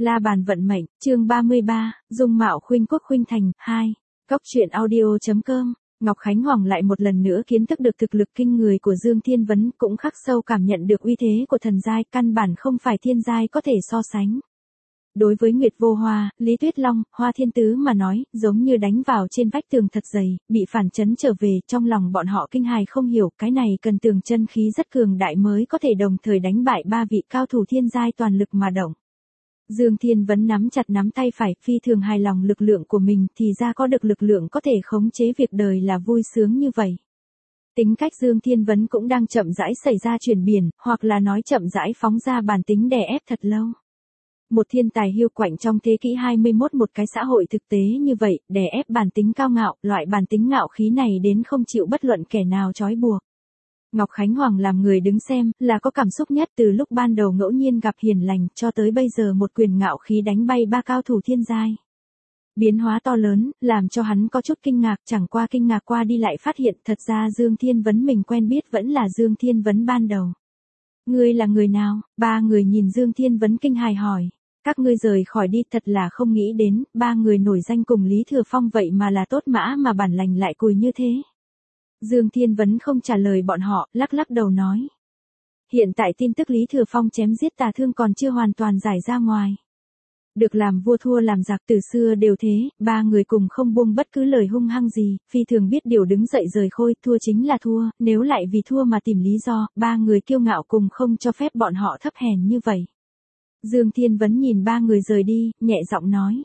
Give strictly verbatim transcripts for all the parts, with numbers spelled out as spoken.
La bàn vận mệnh, chương ba mươi ba, dung mạo khuynh quốc khuynh thành, hai. Cốc truyện audio.com, Ngọc Khánh Hoàng lại một lần nữa kiến thức được thực lực kinh người của Dương Thiên Vấn, cũng khắc sâu cảm nhận được uy thế của thần giai, căn bản không phải thiên giai có thể so sánh. Đối với Nguyệt Vô Hoa, Lý Tuyết Long, Hoa Thiên Tứ mà nói, giống như đánh vào trên vách tường thật dày, bị phản chấn trở về, trong lòng bọn họ kinh hài không hiểu, cái này cần tường chân khí rất cường đại mới có thể đồng thời đánh bại ba vị cao thủ thiên giai toàn lực mà động. Dương Thiên Vấn nắm chặt nắm tay phải, phi thường hài lòng lực lượng của mình, thì ra có được lực lượng có thể khống chế việc đời là vui sướng như vậy. Tính cách Dương Thiên Vấn cũng đang chậm rãi xảy ra chuyển biến, hoặc là nói chậm rãi phóng ra bản tính đè ép thật lâu. Một thiên tài hiu quạnh trong thế kỷ hai mươi mốt, một cái xã hội thực tế như vậy, đè ép bản tính cao ngạo, loại bản tính ngạo khí này đến không chịu bất luận kẻ nào trói buộc. Ngọc Khánh Hoàng làm người đứng xem, là có cảm xúc nhất từ lúc ban đầu ngẫu nhiên gặp hiền lành, cho tới bây giờ một quyền ngạo khí đánh bay ba cao thủ thiên giai. Biến hóa to lớn, làm cho hắn có chút kinh ngạc, chẳng qua kinh ngạc qua đi lại phát hiện thật ra Dương Thiên Vấn mình quen biết vẫn là Dương Thiên Vấn ban đầu. Ngươi là người nào? Ba người nhìn Dương Thiên Vấn kinh hài hỏi. Các ngươi rời khỏi đi, thật là không nghĩ đến, ba người nổi danh cùng Lý Thừa Phong vậy mà là tốt mã mà bản lành lại cùi như thế. Dương Thiên Vấn không trả lời bọn họ, lắc lắc đầu nói. Hiện tại tin tức Lý Thừa Phong chém giết Tà Thương còn chưa hoàn toàn giải ra ngoài. Được làm vua thua làm giặc từ xưa đều thế, ba người cùng không buông bất cứ lời hung hăng gì, phi thường biết điều đứng dậy rời khôi, thua chính là thua, nếu lại vì thua mà tìm lý do, ba người kiêu ngạo cùng không cho phép bọn họ thấp hèn như vậy. Dương Thiên Vấn nhìn ba người rời đi, nhẹ giọng nói.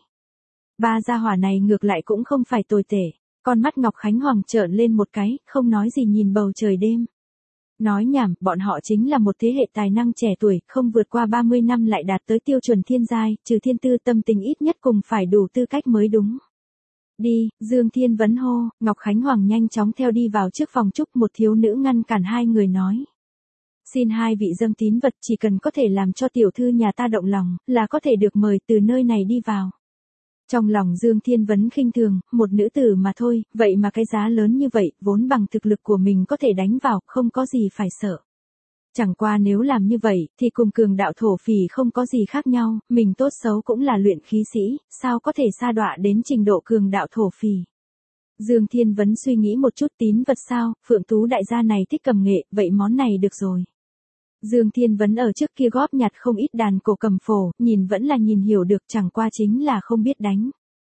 Ba gia hỏa này ngược lại cũng không phải tồi tệ. Con mắt Ngọc Khánh Hoàng trợn lên một cái, không nói gì nhìn bầu trời đêm. Nói nhảm, bọn họ chính là một thế hệ tài năng trẻ tuổi, không vượt qua ba mươi năm lại đạt tới tiêu chuẩn thiên giai, trừ thiên tư tâm tình ít nhất cùng phải đủ tư cách mới đúng. Đi, Dương Thiên Vấn hô, Ngọc Khánh Hoàng nhanh chóng theo đi vào trước phòng chúc, một thiếu nữ ngăn cản hai người nói. Xin hai vị dâng tín vật, chỉ cần có thể làm cho tiểu thư nhà ta động lòng, là có thể được mời từ nơi này đi vào. Trong lòng Dương Thiên Vấn khinh thường, một nữ tử mà thôi, vậy mà cái giá lớn như vậy, vốn bằng thực lực của mình có thể đánh vào, không có gì phải sợ. Chẳng qua nếu làm như vậy, thì cùng cường đạo thổ phỉ không có gì khác nhau, mình tốt xấu cũng là luyện khí sĩ, sao có thể sa đọa đến trình độ cường đạo thổ phỉ. Dương Thiên Vấn suy nghĩ một chút, tín vật sao, Phượng Tú đại gia này thích cầm nghệ, vậy món này được rồi. Dương Thiên Vấn ở trước kia góp nhặt không ít đàn cổ cầm phổ, nhìn vẫn là nhìn hiểu được, chẳng qua chính là không biết đánh.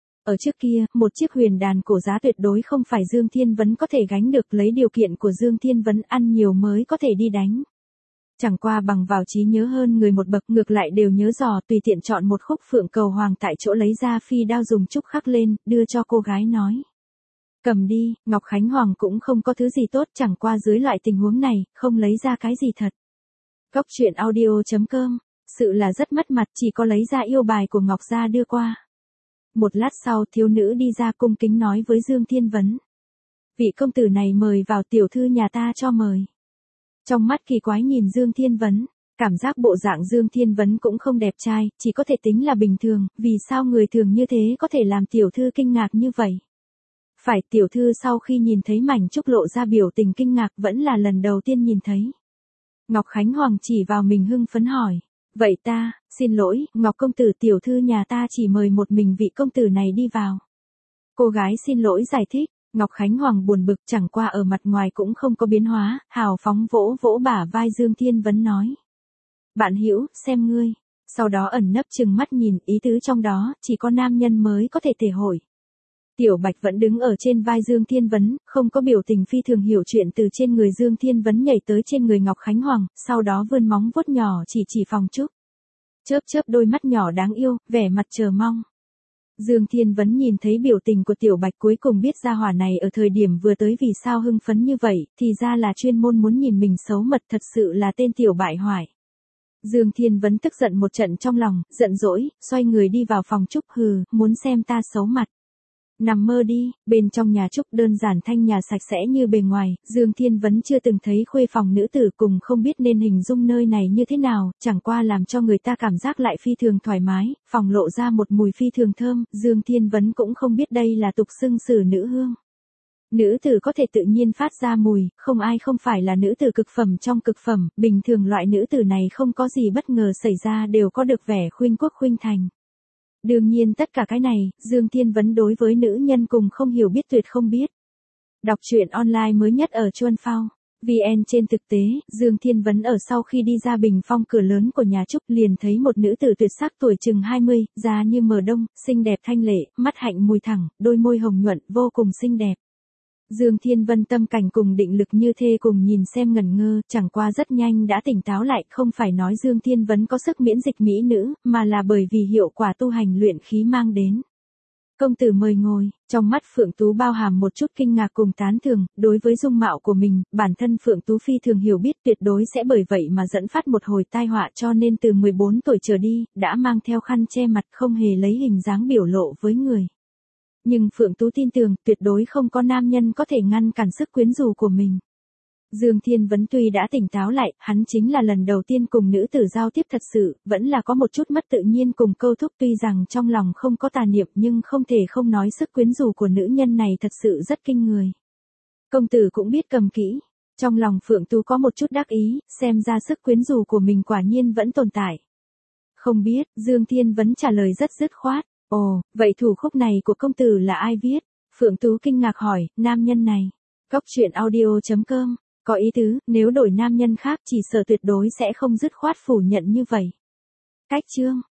Ở trước kia, một chiếc huyền đàn cổ giá tuyệt đối không phải Dương Thiên Vấn có thể gánh được, lấy điều kiện của Dương Thiên Vấn ăn nhiều mới có thể đi đánh. Chẳng qua bằng vào trí nhớ hơn người một bậc, ngược lại đều nhớ dò, tùy tiện chọn một khúc Phượng Cầu Hoàng tại chỗ lấy ra phi đao dùng trúc khắc lên, đưa cho cô gái nói. Cầm đi, Ngọc Khánh Hoàng cũng không có thứ gì tốt, chẳng qua dưới loại tình huống này, không lấy ra cái gì thật. Cốc truyện audio.com, sự là rất mất mặt, chỉ có lấy ra yêu bài của Ngọc gia đưa qua. Một lát sau, thiếu nữ đi ra cung kính nói với Dương Thiên Vấn. Vị công tử này mời vào, tiểu thư nhà ta cho mời. Trong mắt kỳ quái nhìn Dương Thiên Vấn, cảm giác bộ dạng Dương Thiên Vấn cũng không đẹp trai, chỉ có thể tính là bình thường, vì sao người thường như thế có thể làm tiểu thư kinh ngạc như vậy. Phải, tiểu thư sau khi nhìn thấy mảnh trúc lộ ra biểu tình kinh ngạc, vẫn là lần đầu tiên nhìn thấy. Ngọc Khánh Hoàng chỉ vào mình hưng phấn hỏi. Vậy ta, xin lỗi, Ngọc công tử, tiểu thư nhà ta chỉ mời một mình vị công tử này đi vào. Cô gái xin lỗi giải thích, Ngọc Khánh Hoàng buồn bực, chẳng qua ở mặt ngoài cũng không có biến hóa, hào phóng vỗ vỗ bả vai Dương Thiên Vấn nói. Bạn hữu, xem ngươi. Sau đó ẩn nấp chừng mắt nhìn, ý tứ trong đó, chỉ có nam nhân mới có thể thể hội. Tiểu Bạch vẫn đứng ở trên vai Dương Thiên Vấn, không có biểu tình, phi thường hiểu chuyện, từ trên người Dương Thiên Vấn nhảy tới trên người Ngọc Khánh Hoàng, sau đó vươn móng vuốt nhỏ chỉ chỉ phòng trúc. Chớp chớp đôi mắt nhỏ đáng yêu, vẻ mặt chờ mong. Dương Thiên Vấn nhìn thấy biểu tình của Tiểu Bạch cuối cùng biết ra hỏa này ở thời điểm vừa tới vì sao hưng phấn như vậy, thì ra là chuyên môn muốn nhìn mình xấu mật, thật sự là tên tiểu bại hoại. Dương Thiên Vấn tức giận một trận trong lòng, giận dỗi, xoay người đi vào phòng trúc, hừ, muốn xem ta xấu mặt. Nằm mơ đi, bên trong nhà trúc đơn giản thanh nhà sạch sẽ như bề ngoài, Dương Thiên Vấn chưa từng thấy khuê phòng nữ tử, cùng không biết nên hình dung nơi này như thế nào, chẳng qua làm cho người ta cảm giác lại phi thường thoải mái, phòng lộ ra một mùi phi thường thơm, Dương Thiên Vấn cũng không biết đây là tục xưng sử nữ hương. Nữ tử có thể tự nhiên phát ra mùi, không ai không phải là nữ tử cực phẩm trong cực phẩm, bình thường loại nữ tử này không có gì bất ngờ xảy ra đều có được vẻ khuynh quốc khuynh thành. Đương nhiên tất cả cái này, Dương Thiên Vấn đối với nữ nhân cùng không hiểu biết tuyệt không biết. Đọc truyện online mới nhất ở Chuan Phao. vê en trên thực tế, Dương Thiên Vấn ở sau khi đi ra bình phong cửa lớn của nhà Trúc liền thấy một nữ tử tuyệt sắc tuổi chừng hai mươi, da như mờ đông, xinh đẹp thanh lệ, mắt hạnh mùi thẳng, đôi môi hồng nhuận, vô cùng xinh đẹp. Dương Thiên Vân tâm cảnh cùng định lực như thê cùng nhìn xem ngẩn ngơ, chẳng qua rất nhanh đã tỉnh táo lại, không phải nói Dương Thiên Vấn có sức miễn dịch mỹ nữ, mà là bởi vì hiệu quả tu hành luyện khí mang đến. Công tử mời ngồi, trong mắt Phượng Tú bao hàm một chút kinh ngạc cùng tán thưởng, đối với dung mạo của mình, bản thân Phượng Tú phi thường hiểu biết tuyệt đối sẽ bởi vậy mà dẫn phát một hồi tai họa cho nên từ mười bốn tuổi trở đi, đã mang theo khăn che mặt không hề lấy hình dáng biểu lộ với người. Nhưng Phượng Tú tin tưởng tuyệt đối không có nam nhân có thể ngăn cản sức quyến rũ của mình. Dương Thiên Vấn tuy đã tỉnh táo lại, hắn chính là lần đầu tiên cùng nữ tử giao tiếp thật sự, vẫn là có một chút mất tự nhiên cùng câu thúc tuy rằng trong lòng không có tà niệm nhưng không thể không nói sức quyến rũ của nữ nhân này thật sự rất kinh người. Công tử cũng biết cầm kỹ, trong lòng Phượng Tú có một chút đắc ý, xem ra sức quyến rũ của mình quả nhiên vẫn tồn tại. Không biết, Dương Thiên Vấn trả lời rất dứt khoát. Ồ, vậy thủ khúc này của công tử là ai viết? Phượng Tú kinh ngạc hỏi, nam nhân này. Góc truyện audio chấm com, có ý tứ, nếu đổi nam nhân khác chỉ sợ tuyệt đối sẽ không dứt khoát phủ nhận như vậy. Cách chương.